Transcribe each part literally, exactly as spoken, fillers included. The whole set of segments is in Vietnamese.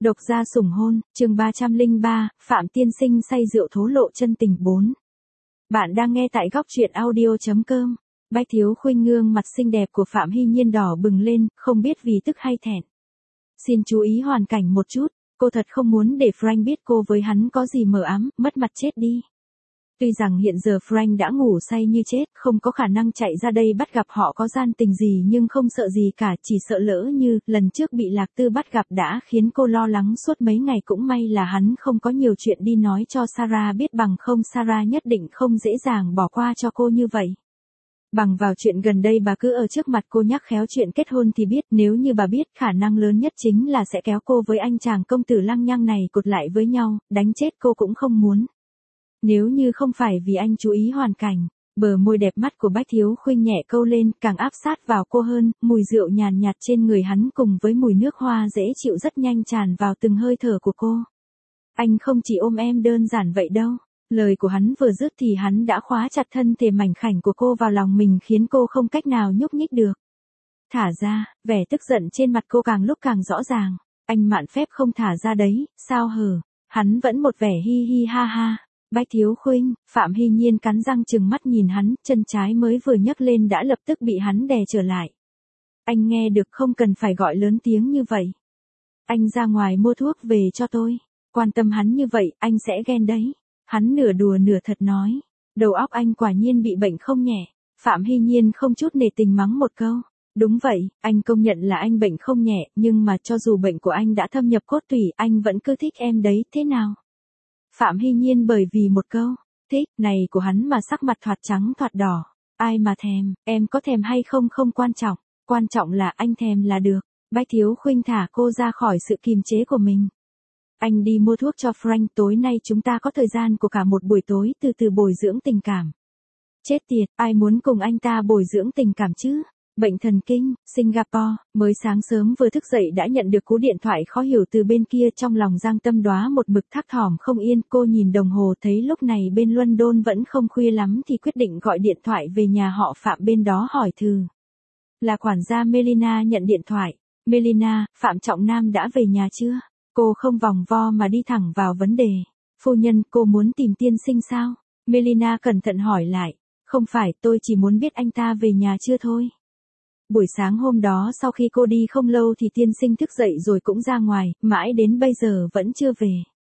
Độc gia sủng hôn, chương ba trăm lẻ ba, Phạm Tiên Sinh say rượu thổ lộ chân tình bốn. Bạn đang nghe tại góc truyện audio chấm com. Bách Thiếu Khuynh gương mặt xinh đẹp của Phạm Hy Nhiên đỏ bừng lên, không biết vì tức hay thẹn. Xin chú ý hoàn cảnh một chút, cô thật không muốn để Frank biết cô với hắn có gì mờ ám, mất mặt chết đi. Tuy rằng hiện giờ Frank đã ngủ say như chết, không có khả năng chạy ra đây bắt gặp họ có gian tình gì nhưng không sợ gì cả, chỉ sợ lỡ như lần trước bị Lạc Tư bắt gặp đã khiến cô lo lắng suốt mấy ngày, cũng may là hắn không có nhiều chuyện đi nói cho Sarah biết, bằng không Sarah nhất định không dễ dàng bỏ qua cho cô như vậy. Bằng vào chuyện gần đây bà cứ ở trước mặt cô nhắc khéo chuyện kết hôn thì biết, nếu như bà biết khả năng lớn nhất chính là sẽ kéo cô với anh chàng công tử lăng nhăng này cột lại với nhau, đánh chết cô cũng không muốn. Nếu như không phải vì anh chú ý hoàn cảnh, bờ môi đẹp mắt của Bách Thiếu Khuynh nhẹ câu lên, càng áp sát vào cô hơn, mùi rượu nhàn nhạt trên người hắn cùng với mùi nước hoa dễ chịu rất nhanh tràn vào từng hơi thở của cô. Anh không chỉ ôm em đơn giản vậy đâu. Lời của hắn vừa dứt thì hắn đã khóa chặt thân thể mảnh khảnh của cô vào lòng mình, khiến cô không cách nào nhúc nhích được. Thả ra, vẻ tức giận trên mặt cô càng lúc càng rõ ràng. Anh mạn phép không thả ra đấy, sao hở? Hắn vẫn một vẻ hi hi ha ha. Bách Thiếu Khuynh, Phạm Hy Nhiên cắn răng trừng mắt nhìn hắn, chân trái mới vừa nhấc lên đã lập tức bị hắn đè trở lại. Anh nghe được, không cần phải gọi lớn tiếng như vậy. Anh ra ngoài mua thuốc về cho tôi. Quan tâm hắn như vậy, anh sẽ ghen đấy. Hắn nửa đùa nửa thật nói. Đầu óc anh quả nhiên bị bệnh không nhẹ. Phạm Hy Nhiên không chút nể tình mắng một câu. Đúng vậy, anh công nhận là anh bệnh không nhẹ, nhưng mà cho dù bệnh của anh đã thâm nhập cốt tủy, anh vẫn cứ thích em đấy, thế nào? Phạm Hy Nhiên bởi vì một câu thích này của hắn mà sắc mặt thoạt trắng thoạt đỏ. Ai mà thèm, em có thèm hay không không quan trọng, quan trọng là anh thèm là được. Bách Thiếu Khuynh thả cô ra khỏi sự kiềm chế của mình. Anh đi mua thuốc cho Frank, tối nay chúng ta có thời gian của cả một buổi tối từ từ bồi dưỡng tình cảm. Chết tiệt, ai muốn cùng anh ta bồi dưỡng tình cảm chứ? Bệnh thần kinh, Singapore, mới sáng sớm vừa thức dậy đã nhận được cú điện thoại khó hiểu từ bên kia, trong lòng Giang Tâm Đóa một mực thắc thỏm không yên, cô nhìn đồng hồ thấy lúc này bên London vẫn không khuya lắm thì quyết định gọi điện thoại về nhà họ Phạm bên đó hỏi thử. Là quản gia Melina nhận điện thoại. Melina, Phạm Trọng Nam đã về nhà chưa? Cô không vòng vo mà đi thẳng vào vấn đề. Phu nhân, cô muốn tìm tiên sinh sao? Melina cẩn thận hỏi lại. Không phải, tôi chỉ muốn biết anh ta về nhà chưa thôi. Buổi sáng hôm đó sau khi cô đi không lâu thì tiên sinh thức dậy rồi cũng ra ngoài, mãi đến bây giờ vẫn chưa về.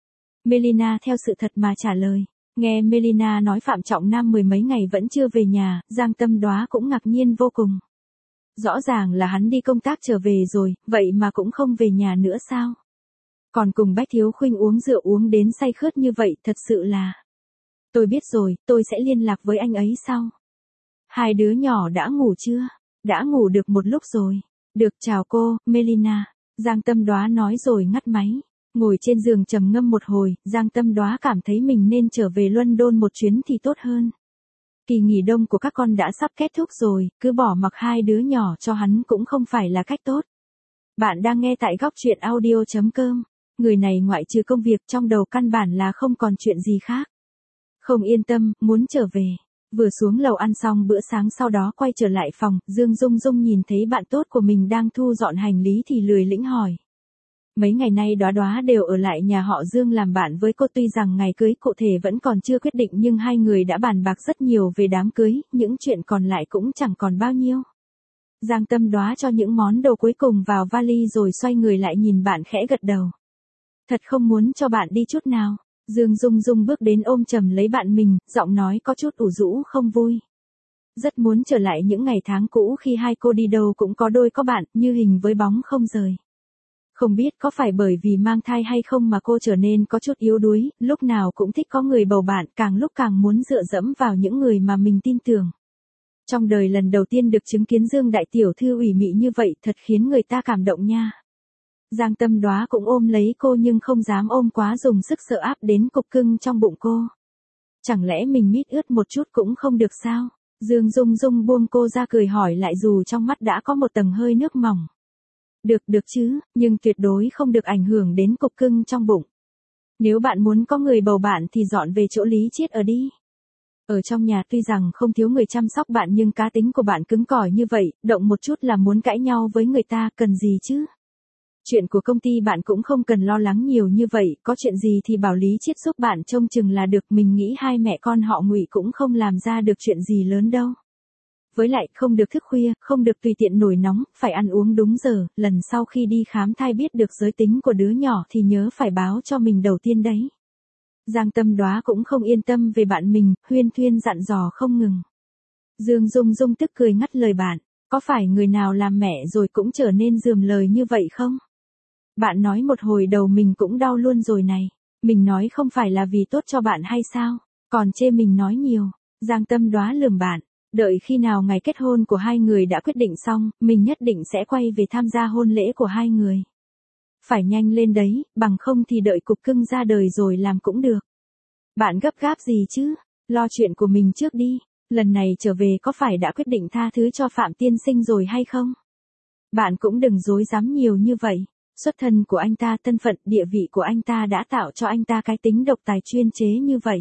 Melina theo sự thật mà trả lời. Nghe Melina nói Phạm Trọng Nam mười mấy ngày vẫn chưa về nhà, Giang Tâm Đóa cũng ngạc nhiên vô cùng. Rõ ràng là hắn đi công tác trở về rồi, vậy mà cũng không về nhà nữa sao? Còn cùng Bách Thiếu Khuynh uống rượu uống đến say khướt như vậy, thật sự là... Tôi biết rồi, tôi sẽ liên lạc với anh ấy sau. Hai đứa nhỏ đã ngủ chưa? Đã ngủ được một lúc rồi. Được, chào cô, Melina. Giang Tâm Đóa nói rồi ngắt máy. Ngồi trên giường trầm ngâm một hồi, Giang Tâm Đóa cảm thấy mình nên trở về London một chuyến thì tốt hơn. Kỳ nghỉ đông của các con đã sắp kết thúc rồi, cứ bỏ mặc hai đứa nhỏ cho hắn cũng không phải là cách tốt. Bạn đang nghe tại góc truyện audio chấm com. Người này ngoại trừ công việc trong đầu căn bản là không còn chuyện gì khác. Không yên tâm, muốn trở về. Vừa xuống lầu ăn xong bữa sáng sau đó quay trở lại phòng, Dương Dung Dung nhìn thấy bạn tốt của mình đang thu dọn hành lý thì lười lĩnh hỏi. Mấy ngày nay Đóa Đóa đều ở lại nhà họ Dương làm bạn với cô, tuy rằng ngày cưới cụ thể vẫn còn chưa quyết định nhưng hai người đã bàn bạc rất nhiều về đám cưới, những chuyện còn lại cũng chẳng còn bao nhiêu. Giang Tâm Đóa cho những món đồ cuối cùng vào vali rồi xoay người lại nhìn bạn khẽ gật đầu. Thật không muốn cho bạn đi chút nào. Dương Dung Dung bước đến ôm chầm lấy bạn mình, giọng nói có chút ủ rũ không vui. Rất muốn trở lại những ngày tháng cũ khi hai cô đi đâu cũng có đôi có bạn, như hình với bóng không rời. Không biết có phải bởi vì mang thai hay không mà cô trở nên có chút yếu đuối, lúc nào cũng thích có người bầu bạn, càng lúc càng muốn dựa dẫm vào những người mà mình tin tưởng. Trong đời lần đầu tiên được chứng kiến Dương đại tiểu thư ủy mị như vậy thật khiến người ta cảm động nha. Giang Tâm Đóa cũng ôm lấy cô nhưng không dám ôm quá, dùng sức sợ áp đến cục cưng trong bụng cô. Chẳng lẽ mình mít ướt một chút cũng không được sao? Dương Dung Dung buông cô ra cười hỏi lại dù trong mắt đã có một tầng hơi nước mỏng. Được được chứ, nhưng tuyệt đối không được ảnh hưởng đến cục cưng trong bụng. Nếu bạn muốn có người bầu bạn thì dọn về chỗ Lý Chiết ở đi. Ở trong nhà tuy rằng không thiếu người chăm sóc bạn nhưng cá tính của bạn cứng cỏi như vậy, động một chút là muốn cãi nhau với người ta, cần gì chứ? Chuyện của công ty bạn cũng không cần lo lắng nhiều như vậy, có chuyện gì thì bảo Lý Chiết giúp bạn trông chừng là được, mình nghĩ hai mẹ con họ Ngụy cũng không làm ra được chuyện gì lớn đâu. Với lại không được thức khuya, không được tùy tiện nổi nóng, phải ăn uống đúng giờ, lần sau khi đi khám thai biết được giới tính của đứa nhỏ thì nhớ phải báo cho mình đầu tiên đấy. Giang Tâm Đoá cũng không yên tâm về bạn mình, huyên thuyên dặn dò không ngừng. Dương Dung Dung tức cười ngắt lời bạn, có phải người nào làm mẹ rồi cũng trở nên rườm lời như vậy không? Bạn nói một hồi đầu mình cũng đau luôn rồi này, mình nói không phải là vì tốt cho bạn hay sao, còn chê mình nói nhiều. Giang Tâm Đoá lườm bạn, đợi khi nào ngày kết hôn của hai người đã quyết định xong, mình nhất định sẽ quay về tham gia hôn lễ của hai người. Phải nhanh lên đấy, bằng không thì đợi cục cưng ra đời rồi làm cũng được. Bạn gấp gáp gì chứ, lo chuyện của mình trước đi, lần này trở về có phải đã quyết định tha thứ cho Phạm tiên sinh rồi hay không? Bạn cũng đừng dối dám nhiều như vậy, xuất thân của anh ta, thân phận, địa vị của anh ta đã tạo cho anh ta cái tính độc tài chuyên chế như vậy.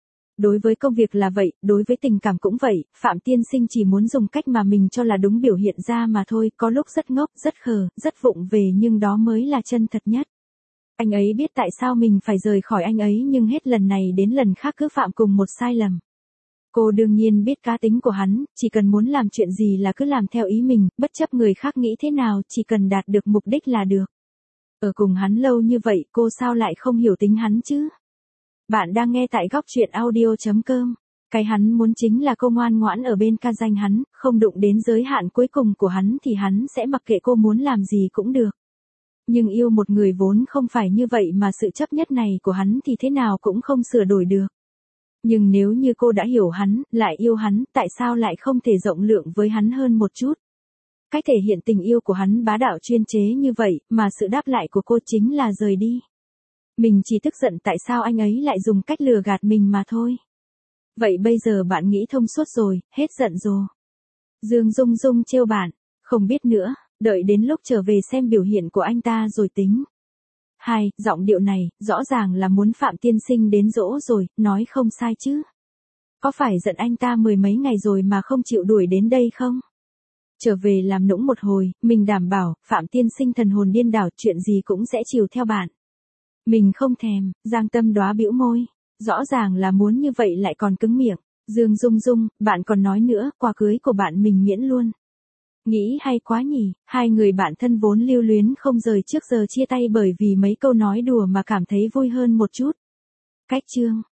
Đối với công việc là vậy, đối với tình cảm cũng vậy, Phạm tiên sinh chỉ muốn dùng cách mà mình cho là đúng biểu hiện ra mà thôi, có lúc rất ngốc, rất khờ, rất vụng về nhưng đó mới là chân thật nhất. Anh ấy biết tại sao mình phải rời khỏi anh ấy nhưng hết lần này đến lần khác cứ phạm cùng một sai lầm. Cô đương nhiên biết cá tính của hắn, chỉ cần muốn làm chuyện gì là cứ làm theo ý mình, bất chấp người khác nghĩ thế nào, chỉ cần đạt được mục đích là được. Ở cùng hắn lâu như vậy, cô sao lại không hiểu tính hắn chứ? Bạn đang nghe tại góc truyện audio chấm com. Cái hắn muốn chính là cô ngoan ngoãn ở bên ca danh hắn, không đụng đến giới hạn cuối cùng của hắn thì hắn sẽ mặc kệ cô muốn làm gì cũng được. Nhưng yêu một người vốn không phải như vậy mà sự chấp nhất này của hắn thì thế nào cũng không sửa đổi được. Nhưng nếu như cô đã hiểu hắn, lại yêu hắn, tại sao lại không thể rộng lượng với hắn hơn một chút? Cách thể hiện tình yêu của hắn bá đạo chuyên chế như vậy, mà sự đáp lại của cô chính là rời đi. Mình chỉ tức giận tại sao anh ấy lại dùng cách lừa gạt mình mà thôi. Vậy bây giờ bạn nghĩ thông suốt rồi, hết giận rồi. Dương Dung Dung trêu bạn, không biết nữa, đợi đến lúc trở về xem biểu hiện của anh ta rồi tính. Hai, giọng điệu này, rõ ràng là muốn Phạm tiên sinh đến dỗ rồi, nói không sai chứ. Có phải giận anh ta mười mấy ngày rồi mà không chịu đuổi đến đây không? Trở về làm nũng một hồi, mình đảm bảo, Phạm tiên sinh thần hồn điên đảo, chuyện gì cũng sẽ chiều theo bạn. Mình không thèm, Giang Tâm Đoá bĩu môi. Rõ ràng là muốn như vậy lại còn cứng miệng. Dương Dung Dung, bạn còn nói nữa, quà cưới của bạn mình miễn luôn. Nghĩ hay quá nhỉ, hai người bạn thân vốn lưu luyến không rời trước giờ chia tay bởi vì mấy câu nói đùa mà cảm thấy vui hơn một chút. Cách chương